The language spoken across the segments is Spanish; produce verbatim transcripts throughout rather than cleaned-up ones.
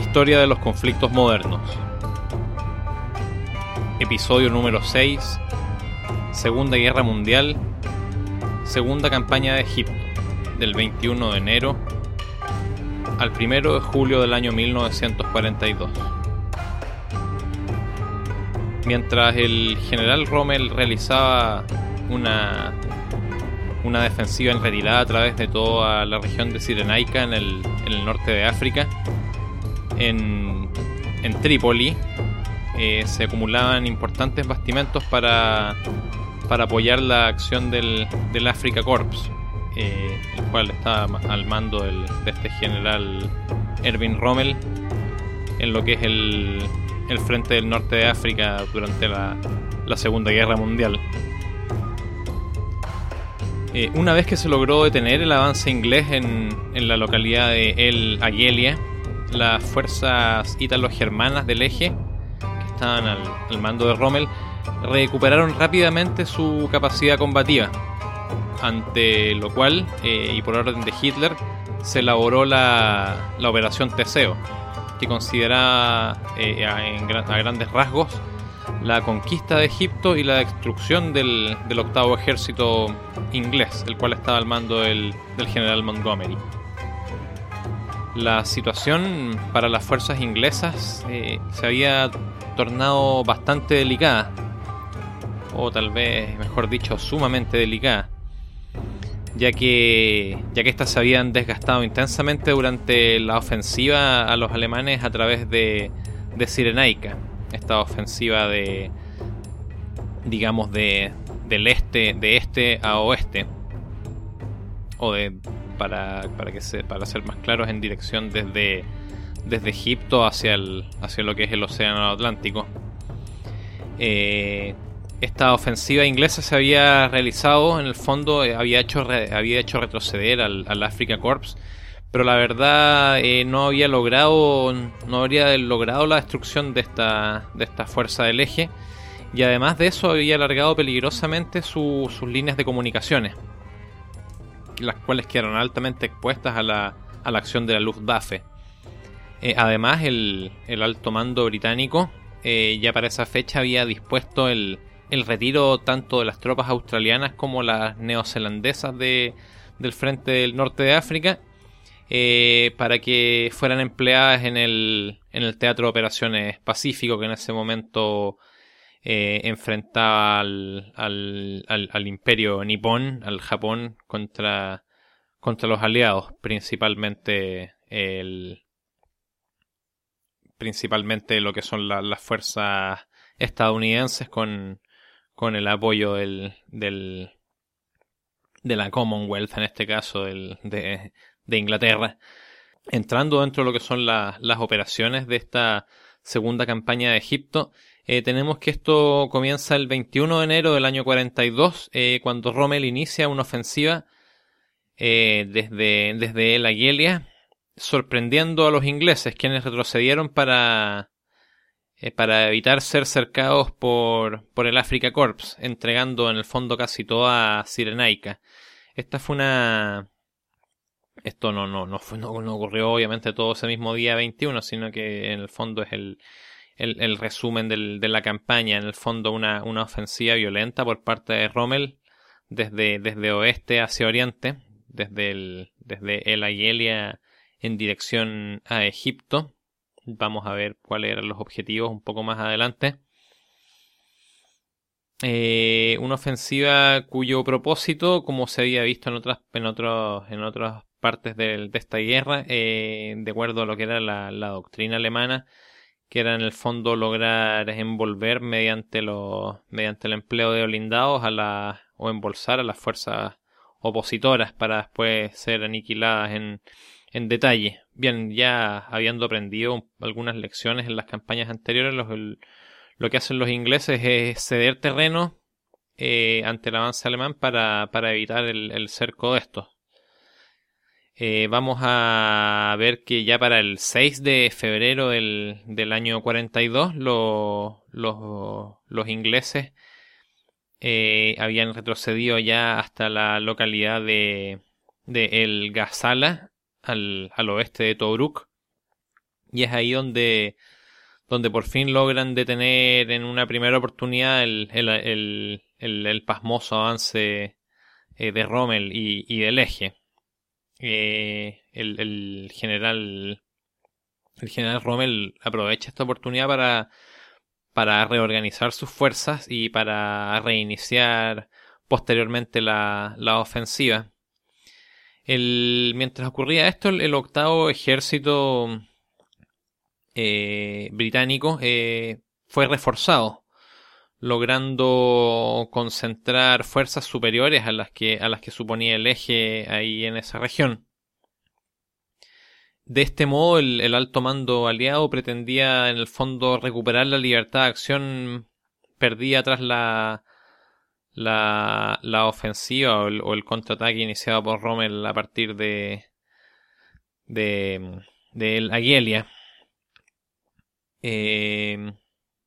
Historia de los conflictos modernos. Episodio número seis. Segunda Guerra Mundial. Segunda campaña de Egipto, del veintiuno de enero al primero de julio del año mil novecientos cuarenta y dos. Mientras el general Rommel realizaba una, una defensiva en retirada a través de toda la región de Cirenaica en el, en el norte de África, en, en Trípoli eh, se acumulaban importantes bastimentos para, para apoyar la acción del, del Africa Corps, eh, el cual estaba al mando del, de este general Erwin Rommel en lo que es el, el frente del norte de África durante la, la Segunda Guerra Mundial. Eh, una vez que se logró detener el avance inglés en, en la localidad de El Ayelia, las fuerzas ítalo-germanas del eje, que estaban al, al mando de Rommel, recuperaron rápidamente su capacidad combativa, ante lo cual, eh, y por orden de Hitler, se elaboró la, la Operación Teseo, que consideraba eh, a, en, a grandes rasgos la conquista de Egipto y la destrucción del, del octavo ejército inglés, el cual estaba al mando del, del general Montgomery. La situación para las fuerzas inglesas eh, se había tornado bastante delicada, o tal vez, mejor dicho, sumamente delicada, ya que, ya que éstas se habían desgastado intensamente durante la ofensiva a los alemanes a través de, de Cirenaica, esta ofensiva de, digamos, de, del este, de este a oeste, o de, para, para, que se, para ser más claros, en dirección desde, desde Egipto hacia, el, hacia lo que es el Océano Atlántico. Eh, Esta ofensiva inglesa se había realizado, en el fondo, eh, había, hecho re, había hecho retroceder al, al Africa Corps, pero la verdad eh, no había logrado no habría logrado la destrucción de esta, de esta fuerza del eje, y además de eso había alargado peligrosamente su, sus líneas de comunicaciones, las cuales quedaron altamente expuestas a la, a la acción de la Luftwaffe. Eh, además, el, el alto mando británico eh, ya para esa fecha había dispuesto el el retiro tanto de las tropas australianas como las neozelandesas de, del frente del norte de África, eh, para que fueran empleadas en el, en el Teatro de Operaciones Pacífico, que en ese momento eh, enfrentaba al, al, al, al imperio nipón, al Japón, contra, contra los aliados, principalmente el, principalmente lo que son la, las fuerzas estadounidenses con con el apoyo del, del de la Commonwealth, en este caso del, de, de Inglaterra. Entrando dentro de lo que son la, las operaciones de esta segunda campaña de Egipto, eh, tenemos que esto comienza el veintiuno de enero del año cuarenta y dos, eh, cuando Rommel inicia una ofensiva eh, desde, desde El Ayelia, sorprendiendo a los ingleses, quienes retrocedieron para para evitar ser cercados por, por el Africa Corps, entregando en el fondo casi toda Cirenaica. Esta fue una... Esto no, no, no, fue, no, no ocurrió obviamente todo ese mismo día veintiuno, sino que en el fondo es el, el, el resumen del, de la campaña. En el fondo una, una ofensiva violenta por parte de Rommel desde, desde oeste hacia oriente, desde el, desde El Ayelia en dirección a Egipto. Vamos a ver cuáles eran los objetivos un poco más adelante. Eh, una ofensiva cuyo propósito, como se había visto en otras, en otros, en otras partes de, de esta guerra, eh, de acuerdo a lo que era la, la doctrina alemana, que era en el fondo lograr envolver mediante los, mediante el empleo de blindados a la, o embolsar a las fuerzas opositoras para después ser aniquiladas en En detalle. Bien, ya habiendo aprendido algunas lecciones en las campañas anteriores, lo, lo que hacen los ingleses es ceder terreno eh, ante el avance alemán para, para evitar el, el cerco de estos. Eh, vamos a ver que ya para el seis de febrero del, del año cuarenta y dos lo, lo, los ingleses eh, habían retrocedido ya hasta la localidad de, de El Gazala, Al, al oeste de Tobruk, y es ahí donde, donde por fin logran detener en una primera oportunidad el, el, el, el, el pasmoso avance eh, de Rommel y, y del Eje. Eh, el, el general el general Rommel aprovecha esta oportunidad para, para reorganizar sus fuerzas y para reiniciar posteriormente la, la ofensiva. El, mientras ocurría esto, el, el octavo ejército eh, británico eh, fue reforzado, logrando concentrar fuerzas superiores a las que, a las que suponía el Eje ahí en esa región. De este modo, el, el alto mando aliado pretendía en el fondo recuperar la libertad de acción perdida tras la, la, la ofensiva o el, o el contraataque iniciado por Rommel a partir de de, de el Aguelia. Eh,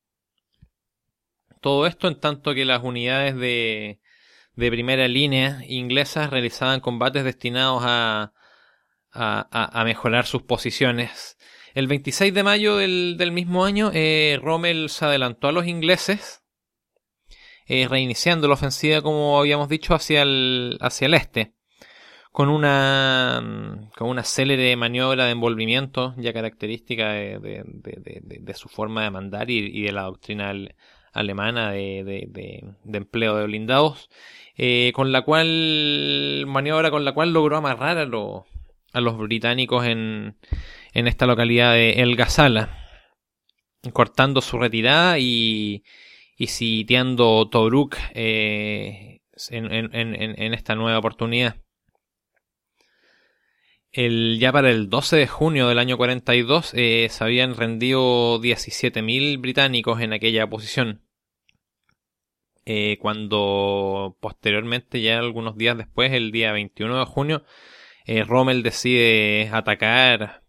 todo esto en tanto que las unidades de, de primera línea inglesas realizaban combates destinados a A, a, a mejorar sus posiciones. El veintiséis de mayo del, del mismo año, eh, Rommel se adelantó a los ingleses, eh, reiniciando la ofensiva, como habíamos dicho, hacia el, hacia el este, con una, con una célere maniobra de envolvimiento, ya característica de, de, de, de, de su forma de mandar y, y de la doctrina al, alemana de, de, de, de empleo de blindados, eh, con la cual, maniobra con la cual logró amarrar a los a los británicos en, en esta localidad de El Gazala, cortando su retirada y, y sitiando Tobruk eh, en, en, en, en esta nueva oportunidad. El, ya para el doce de junio del año cuarenta y dos eh, se habían rendido diecisiete mil británicos en aquella posición. Eh, cuando posteriormente, ya algunos días después, el día veintiuno de junio, Eh, Rommel decide atacar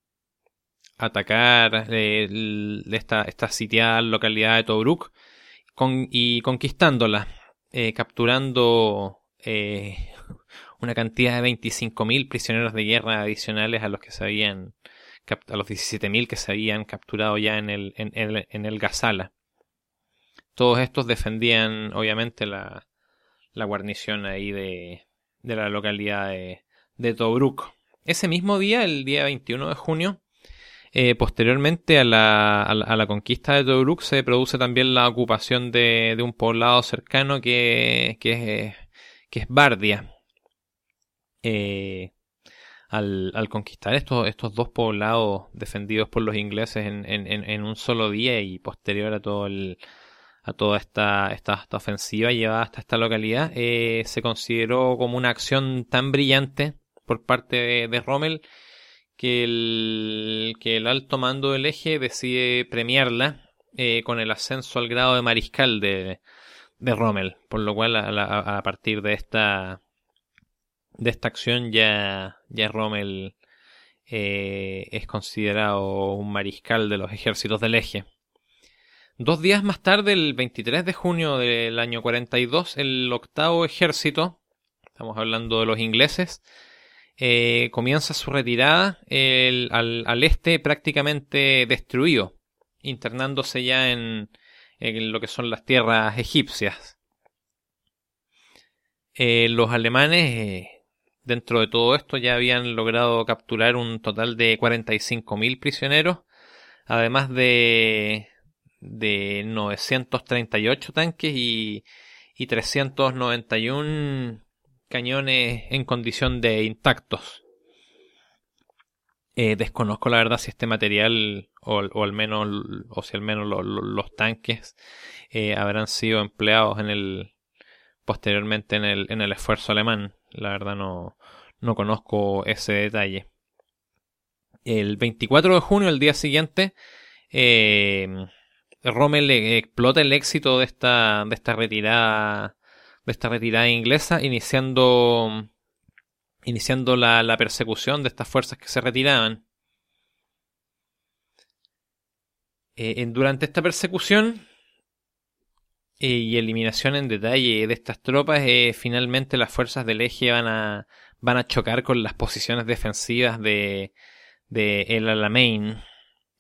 atacar eh, esta, esta sitiada localidad de Tobruk con, y conquistándola, eh, capturando eh, una cantidad de veinticinco mil prisioneros de guerra adicionales a los que se habían a los diecisiete mil que se habían capturado ya en el, en, en, en el Gazala. Todos estos defendían obviamente la, la guarnición ahí de, de la localidad de de Tobruk. Ese mismo día, el día veintiuno de junio, eh, posteriormente a la, a, la, a la conquista de Tobruk, se produce también la ocupación de, de un poblado cercano que, que, es, que es Bardia. Eh, al, al conquistar estos, estos dos poblados defendidos por los ingleses en, en, en un solo día y posterior a todo el a toda esta, esta, esta ofensiva llevada hasta esta localidad, eh, se consideró como una acción tan brillante por parte de, de Rommel que el, que el alto mando del Eje decide premiarla eh, con el ascenso al grado de mariscal de, de Rommel, por lo cual a, a, a partir de esta de esta acción ya, ya Rommel eh, es considerado un mariscal de los ejércitos del Eje. Dos días más tarde, el veintitrés de junio del año cuarenta y dos, el octavo ejército, estamos hablando de los ingleses, eh, comienza su retirada el, al, al este prácticamente destruido, internándose ya en, en lo que son las tierras egipcias. Eh, los alemanes, eh, dentro de todo esto, ya habían logrado capturar un total de cuarenta y cinco mil prisioneros, además de... de novecientos treinta y ocho tanques y, y trescientos noventa y uno cañones en condición de intactos. Eh, desconozco la verdad si este material o, o al menos o si al menos lo, lo, los tanques eh, habrán sido empleados en el posteriormente en el en el esfuerzo alemán. La verdad no no conozco ese detalle. El veinticuatro de junio, el día siguiente, eh, Rommel explota el éxito de esta de esta retirada de esta retirada inglesa, iniciando iniciando la, la persecución de estas fuerzas que se retiraban. Eh, durante esta persecución eh, y eliminación en detalle de estas tropas, eh, finalmente las fuerzas del Eje van a van a chocar con las posiciones defensivas de de El Alamein.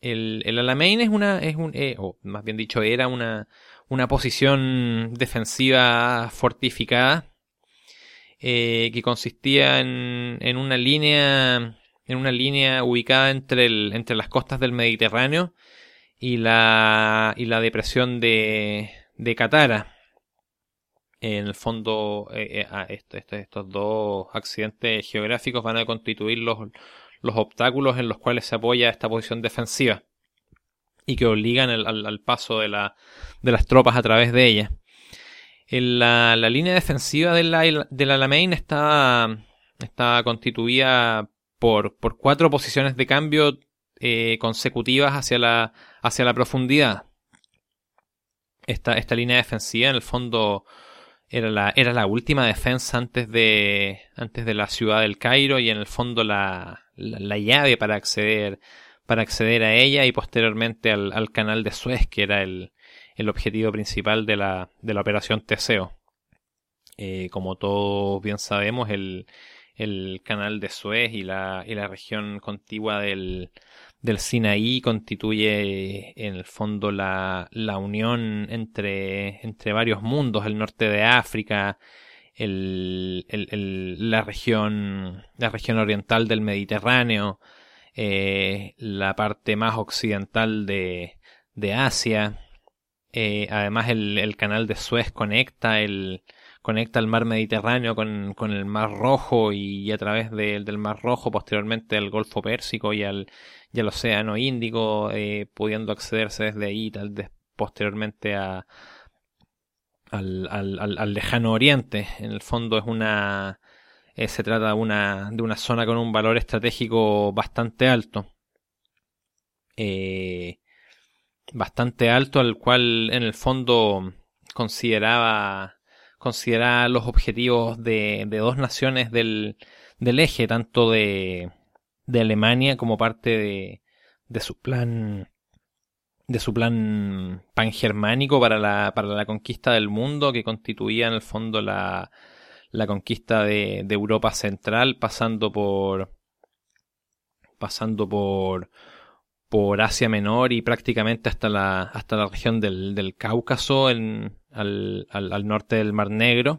el, el Alamein es una, es un, eh, o más bien dicho, era una, una posición defensiva fortificada eh, que consistía en, en una línea, en una línea ubicada entre el, entre las costas del Mediterráneo y la, y la depresión de, de Catara. En el fondo, eh, eh, este, este, estos dos accidentes geográficos van a constituir los, los obstáculos en los cuales se apoya esta posición defensiva y que obligan el, al, al paso de, la, de las tropas a través de ella. En la, la línea defensiva del de Alamein está, está constituida por, por cuatro posiciones de cambio eh, consecutivas hacia la, hacia la profundidad. Esta, esta línea defensiva, en el fondo, era la, era la última defensa antes de, antes de la ciudad del Cairo y en el fondo la, la, la llave para acceder, para acceder a ella y posteriormente al, al canal de Suez, que era el, el objetivo principal de la, de la operación Teseo. Eh, como todos bien sabemos, el, el canal de Suez y la, y la región contigua del, del Sinaí constituye en el fondo la, la unión entre, entre varios mundos, el norte de África, el, el, el, la región, la región oriental del Mediterráneo, eh, la parte más occidental de, de Asia. Eh, además el, el canal de Suez conecta el, conecta el mar Mediterráneo con, con el mar Rojo y, y a través de, del mar Rojo posteriormente al Golfo Pérsico y al, y al Océano Índico, eh, pudiendo accederse desde ahí tal vez posteriormente a, al, al, al, al lejano oriente. En el fondo es una eh, se trata de una, de una zona con un valor estratégico bastante alto. Eh, bastante alto, al cual en el fondo consideraba consideraba los objetivos de, de dos naciones del, del eje, tanto de, de Alemania como parte de, de su plan de su plan pangermánico para la, para la conquista del mundo, que constituía en el fondo la, la conquista de, de Europa Central, pasando por pasando por por Asia Menor y prácticamente hasta la, hasta la región del, del Cáucaso, en, al, al, al norte del Mar Negro.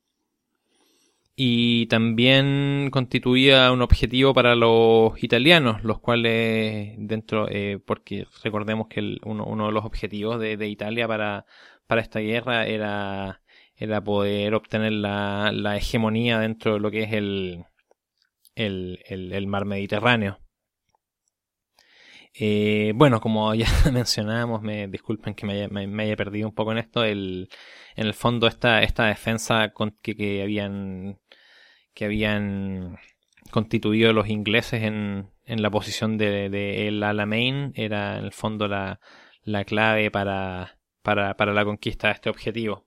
Y también constituía un objetivo para los italianos, los cuales dentro, eh, porque recordemos que el, uno, uno de los objetivos de, de Italia para, para esta guerra era, era poder obtener la, la hegemonía dentro de lo que es el, el, el, el mar Mediterráneo. Eh, bueno, como ya mencionábamos, me disculpen que me haya, me, me haya perdido un poco en esto, el, en el fondo esta, esta defensa con, que, que habían que habían constituido los ingleses en, en la posición de, de el Alamein era en el fondo la, la clave para, para, para la conquista de este objetivo.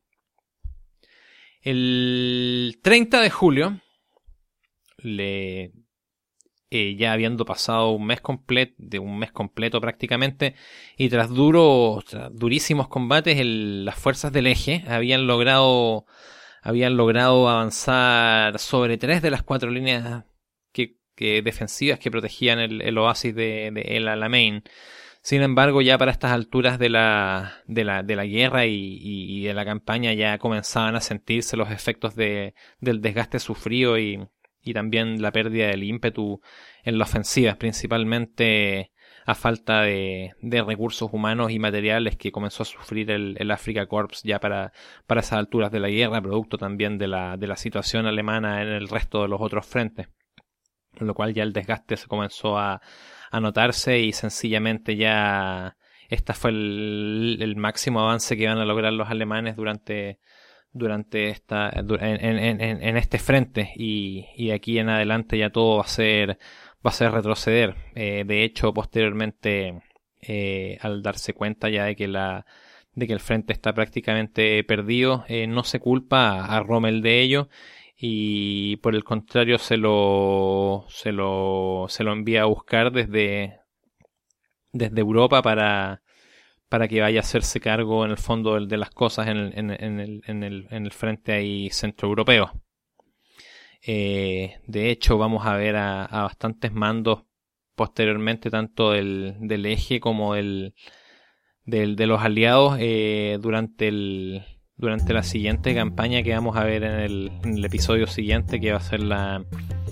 El treinta de julio, le Eh, ya habiendo pasado un mes completo, de un mes completo prácticamente, y tras duros, tras durísimos combates, el, las fuerzas del eje habían logrado, habían logrado avanzar sobre tres de las cuatro líneas que, que defensivas que protegían el, el oasis de, de El Alamein. Sin embargo, ya para estas alturas de la, de la, de la guerra y, y, y de la campaña ya comenzaban a sentirse los efectos de, del desgaste sufrido y y también la pérdida del ímpetu en la ofensiva, principalmente a falta de, de recursos humanos y materiales que comenzó a sufrir el, el Afrika Korps ya para, para esas alturas de la guerra, producto también de la, de la situación alemana en el resto de los otros frentes, con lo cual ya el desgaste se comenzó a, a notarse y sencillamente ya este fue el, el máximo avance que iban a lograr los alemanes durante durante esta en, en, en, en este frente y, y de aquí en adelante ya todo va a ser va a ser retroceder. Eh, de hecho, posteriormente, eh, al darse cuenta ya de que la de que el frente está prácticamente perdido, eh, no se culpa a Rommel de ello y por el contrario se lo se lo se lo envía a buscar desde desde Europa para para que vaya a hacerse cargo en el fondo de, de las cosas en el, en, en, el, en, el, en el frente ahí centroeuropeo. Eh, de hecho, vamos a ver a, a bastantes mandos posteriormente tanto del, del eje como del, del de los aliados eh, durante el durante la siguiente campaña que vamos a ver en el, en el episodio siguiente, que va a ser la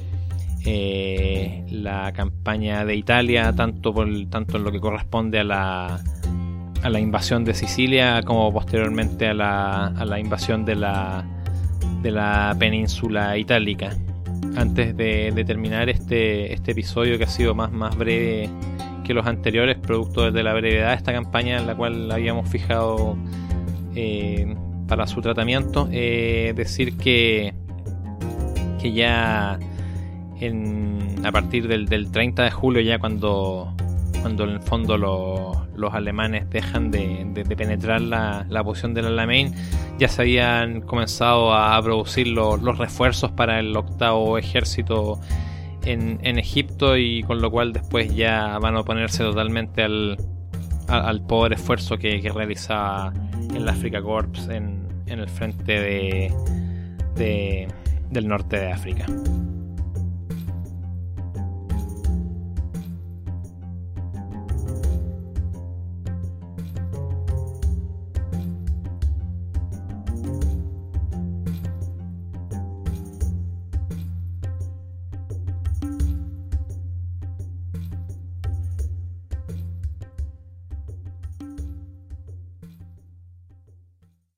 eh, la campaña de Italia, tanto por tanto en lo que corresponde a la a la invasión de Sicilia como posteriormente a la, a la invasión de la de la península itálica. Antes de, de terminar este, este episodio, que ha sido más, más breve que los anteriores, producto de la brevedad de esta campaña en la cual habíamos fijado eh, para su tratamiento, eh, decir que, que ya en, a partir del, del treinta de julio, ya cuando, cuando en el fondo los, los alemanes dejan de, de, de penetrar la, la posición del Alamein, ya se habían comenzado a producir los, los refuerzos para el octavo ejército en, en Egipto, y con lo cual después ya van a oponerse totalmente al, al, al pobre esfuerzo que, que realizaba el Afrika Korps en, en el frente de, de, del norte de África.